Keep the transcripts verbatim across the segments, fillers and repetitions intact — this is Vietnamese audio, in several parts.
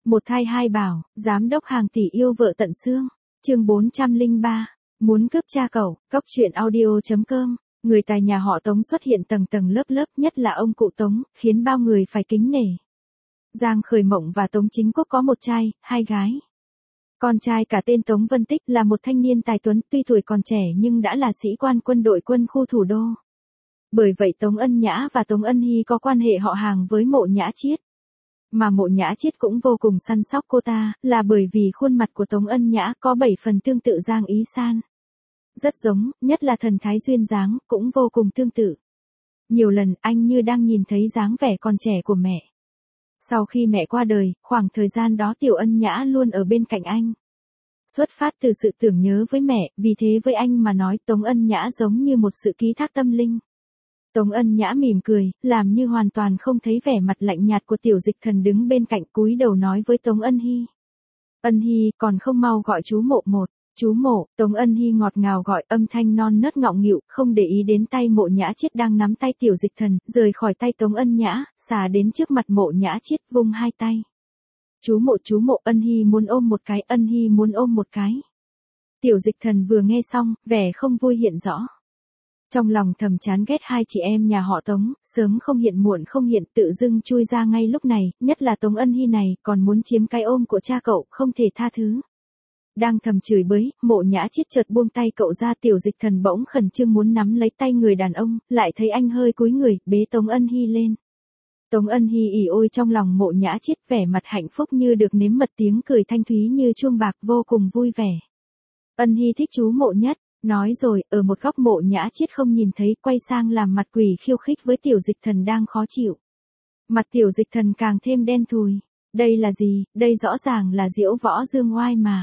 Một thai hai bảo, giám đốc hàng tỷ yêu vợ tận xương. Chương bốn trăm lẻ ba. Muốn cướp cha cậu, cóc truyện audio chấm com. Người tài nhà họ Tống xuất hiện tầng tầng lớp lớp, nhất là ông cụ Tống, khiến bao người phải kính nể. Giang Khởi Mộng và Tống Chính Quốc có một trai, hai gái. Con trai cả tên Tống Vân Tích là một thanh niên tài tuấn, tuy tuổi còn trẻ nhưng đã là sĩ quan quân đội quân khu thủ đô. Bởi vậy Tống Ân Nhã và Tống Ân Hy có quan hệ họ hàng với Mộ Nhã Chiết. Mà Mộ Nhã Chiết cũng vô cùng săn sóc cô ta, là bởi vì khuôn mặt của Tống Ân Nhã có bảy phần tương tự Giang Ý San. Rất giống, nhất là thần thái duyên dáng, cũng vô cùng tương tự. Nhiều lần anh như đang nhìn thấy dáng vẻ còn trẻ của mẹ. Sau khi mẹ qua đời, khoảng thời gian đó Tiểu Ân Nhã luôn ở bên cạnh anh. Xuất phát từ sự tưởng nhớ với mẹ, vì thế với anh mà nói Tống Ân Nhã giống như một sự ký thác tâm linh. Tống Ân Nhã mỉm cười, làm như hoàn toàn không thấy vẻ mặt lạnh nhạt của Tiểu Dịch Thần đứng bên cạnh, cúi đầu nói với Tống Ân Hy. Ân Hy, còn không mau gọi chú Mộ một. Chú Mộ, Tống Ân Hy ngọt ngào gọi, âm thanh non nớt ngọng nghịu, không để ý đến tay Mộ Nhã Chiết đang nắm tay Tiểu Dịch Thần, rời khỏi tay Tống Ân Nhã, xà đến trước mặt Mộ Nhã Chiết, vung hai tay. Chú Mộ, chú Mộ, Ân Hy muốn ôm một cái, Ân Hy muốn ôm một cái. Tiểu Dịch Thần vừa nghe xong, vẻ không vui hiện rõ. Trong lòng thầm chán ghét hai chị em nhà họ Tống, sớm không hiện muộn không hiện, tự dưng chui ra ngay lúc này, nhất là Tống Ân Hy này, còn muốn chiếm cái ôm của cha cậu, không thể tha thứ. Đang thầm chửi bới, Mộ Nhã Chiết chợt buông tay cậu ra, Tiểu Dịch Thần bỗng khẩn trương muốn nắm lấy tay người đàn ông, lại thấy anh hơi cúi người, bế Tống Ân Hy lên. Tống Ân Hy ỉ ôi trong lòng Mộ Nhã Chiết, vẻ mặt hạnh phúc như được nếm mật, tiếng cười thanh thúy như chuông bạc, vô cùng vui vẻ. Ân Hy thích chú Mộ nhất, nói rồi, ở một góc Mộ Nhã Chiết không nhìn thấy, quay sang làm mặt quỷ khiêu khích với Tiểu Dịch Thần đang khó chịu. Mặt Tiểu Dịch Thần càng thêm đen thùi. Đây là gì, đây rõ ràng là diễu võ dương oai mà.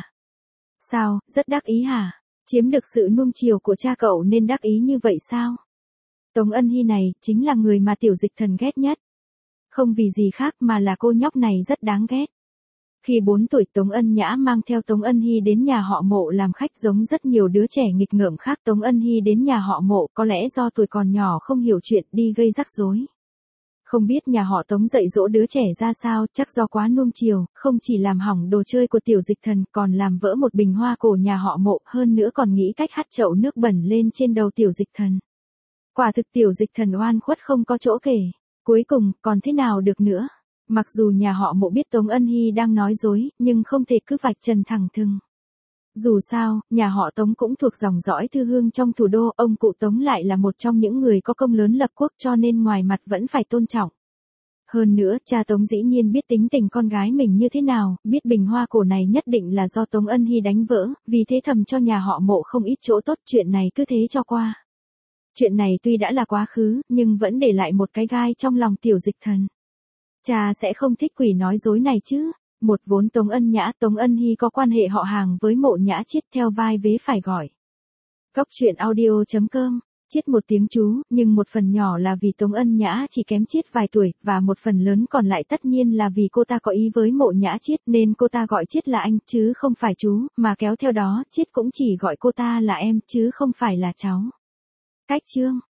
Sao, rất đắc ý hả? Chiếm được sự nuông chiều của cha cậu nên đắc ý như vậy sao? Tống Ân Hy này, chính là người mà Tiểu Dịch Thần ghét nhất. Không vì gì khác mà là cô nhóc này rất đáng ghét. Khi bốn tuổi Tống Ân Nhã mang theo Tống Ân Hy đến nhà họ Mộ làm khách, giống rất nhiều đứa trẻ nghịch ngợm khác. Tống Ân Hy đến nhà họ Mộ, có lẽ do tuổi còn nhỏ không hiểu chuyện, đi gây rắc rối. Không biết nhà họ Tống dạy dỗ đứa trẻ ra sao, chắc do quá nuông chiều, không chỉ làm hỏng đồ chơi của Tiểu Dịch Thần, còn làm vỡ một bình hoa cổ nhà họ Mộ, hơn nữa còn nghĩ cách hắt chậu nước bẩn lên trên đầu Tiểu Dịch Thần. Quả thực Tiểu Dịch Thần oan khuất không có chỗ kể. Cuối cùng, còn thế nào được nữa? Mặc dù nhà họ Mộ biết Tống Ân Hy đang nói dối, nhưng không thể cứ vạch trần thẳng thừng. Dù sao, nhà họ Tống cũng thuộc dòng dõi thư hương trong thủ đô, ông cụ Tống lại là một trong những người có công lớn lập quốc, cho nên ngoài mặt vẫn phải tôn trọng. Hơn nữa, cha Tống dĩ nhiên biết tính tình con gái mình như thế nào, biết bình hoa cổ này nhất định là do Tống Ân Hy đánh vỡ, vì thế thầm cho nhà họ Mộ không ít chỗ tốt, chuyện này cứ thế cho qua. Chuyện này tuy đã là quá khứ, nhưng vẫn để lại một cái gai trong lòng Tiểu Dịch Thần. Cha sẽ không thích quỷ nói dối này chứ. Một vốn Tống Ân Nhã, Tống Ân Hy có quan hệ họ hàng với Mộ Nhã Chiết, theo vai vế phải gọi. Cóc truyện audio chấm com. Chiết một tiếng chú, nhưng một phần nhỏ là vì Tống Ân Nhã chỉ kém Chiết vài tuổi, và một phần lớn còn lại tất nhiên là vì cô ta có ý với Mộ Nhã Chiết, nên cô ta gọi Chiết là anh, chứ không phải chú, mà kéo theo đó, Chiết cũng chỉ gọi cô ta là em, chứ không phải là cháu. Cách chương.